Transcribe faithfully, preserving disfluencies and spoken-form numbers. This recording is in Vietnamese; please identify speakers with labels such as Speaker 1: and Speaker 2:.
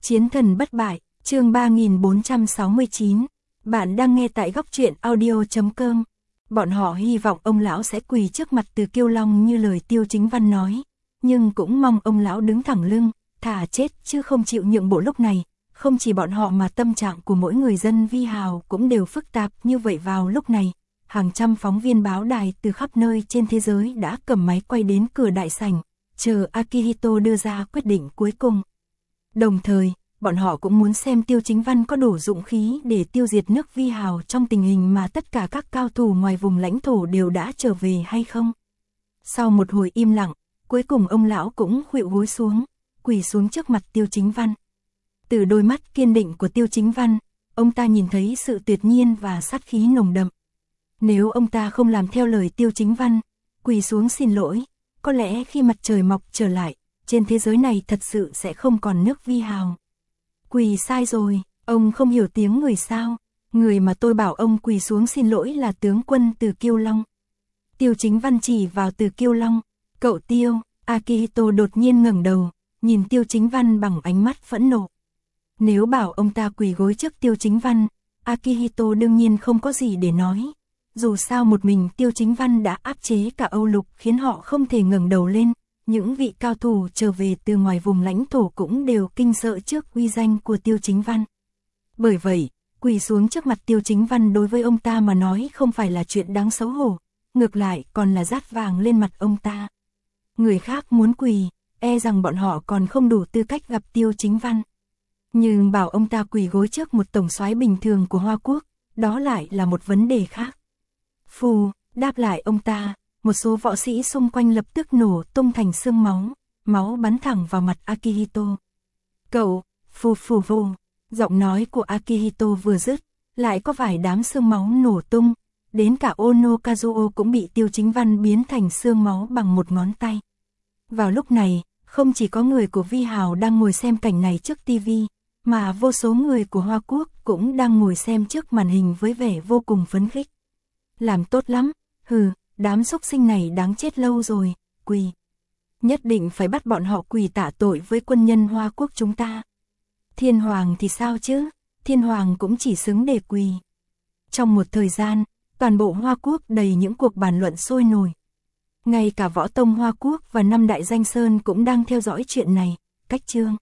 Speaker 1: Chiến thần bất bại, chương ba nghìn bốn trăm sáu mươi chín. Bạn đang nghe tại góc truyện audio chấm com. Bọn họ hy vọng ông lão sẽ quỳ trước mặt Từ Kiêu Long như lời Tiêu Chính Văn nói, nhưng cũng mong ông lão đứng thẳng lưng, thà chết chứ không chịu nhượng bộ lúc này. Không chỉ bọn họ mà tâm trạng của mỗi người dân Vi Hào cũng đều phức tạp như vậy vào lúc này. Hàng trăm phóng viên báo đài từ khắp nơi trên thế giới đã cầm máy quay đến cửa đại sảnh, chờ Akihito đưa ra quyết định cuối cùng. Đồng thời, bọn họ cũng muốn xem Tiêu Chính Văn có đủ dũng khí để tiêu diệt nước Vi Hào trong tình hình mà tất cả các cao thủ ngoài vùng lãnh thổ đều đã trở về hay không. Sau một hồi im lặng, cuối cùng ông lão cũng khuỵu gối xuống, quỳ xuống trước mặt Tiêu Chính Văn. Từ đôi mắt kiên định của Tiêu Chính Văn, ông ta nhìn thấy sự tuyệt nhiên và sát khí nồng đậm. Nếu ông ta không làm theo lời Tiêu Chính Văn, quỳ xuống xin lỗi, có lẽ khi mặt trời mọc trở lại, trên thế giới này thật sự sẽ không còn nước Vi Hào. Quỳ sai rồi, ông không hiểu tiếng người sao? Người mà tôi bảo ông quỳ xuống xin lỗi là tướng quân Từ Kiêu Long. Tiêu Chính Văn chỉ vào Từ Kiêu Long. Cậu Tiêu, Akihito đột nhiên ngẩng đầu, nhìn Tiêu Chính Văn bằng ánh mắt phẫn nộ. Nếu bảo ông ta quỳ gối trước Tiêu Chính Văn, Akihito đương nhiên không có gì để nói. Dù sao một mình Tiêu Chính Văn đã áp chế cả Âu Lục khiến họ không thể ngẩng đầu lên. Những vị cao thủ trở về từ ngoài vùng lãnh thổ cũng đều kinh sợ trước uy danh của Tiêu Chính Văn. Bởi vậy, quỳ xuống trước mặt Tiêu Chính Văn đối với ông ta mà nói không phải là chuyện đáng xấu hổ, ngược lại còn là dát vàng lên mặt ông ta. Người khác muốn quỳ, e rằng bọn họ còn không đủ tư cách gặp Tiêu Chính Văn. Nhưng bảo ông ta quỳ gối trước một tổng soái bình thường của Hoa Quốc, đó lại là một vấn đề khác. Phù, đáp lại ông ta, một số võ sĩ xung quanh lập tức nổ tung thành xương máu, máu bắn thẳng vào mặt Akihito. Cậu, phù phù phù, giọng nói của Akihito vừa dứt, lại có vài đám xương máu nổ tung, đến cả Ono Kazuo cũng bị Tiêu Chính Văn biến thành xương máu bằng một ngón tay. Vào lúc này, không chỉ có người của Vi Hào đang ngồi xem cảnh này trước tivi, mà vô số người của Hoa Quốc cũng đang ngồi xem trước màn hình với vẻ vô cùng phấn khích. Làm tốt lắm, hừ, đám xúc sinh này đáng chết lâu rồi, quỳ. Nhất định phải bắt bọn họ quỳ tạ tội với quân nhân Hoa Quốc chúng ta. Thiên Hoàng thì sao chứ, Thiên Hoàng cũng chỉ xứng để quỳ. Trong một thời gian, toàn bộ Hoa Quốc đầy những cuộc bàn luận sôi nổi. Ngay cả Võ Tông Hoa Quốc và năm đại danh sơn cũng đang theo dõi chuyện này, cách chương.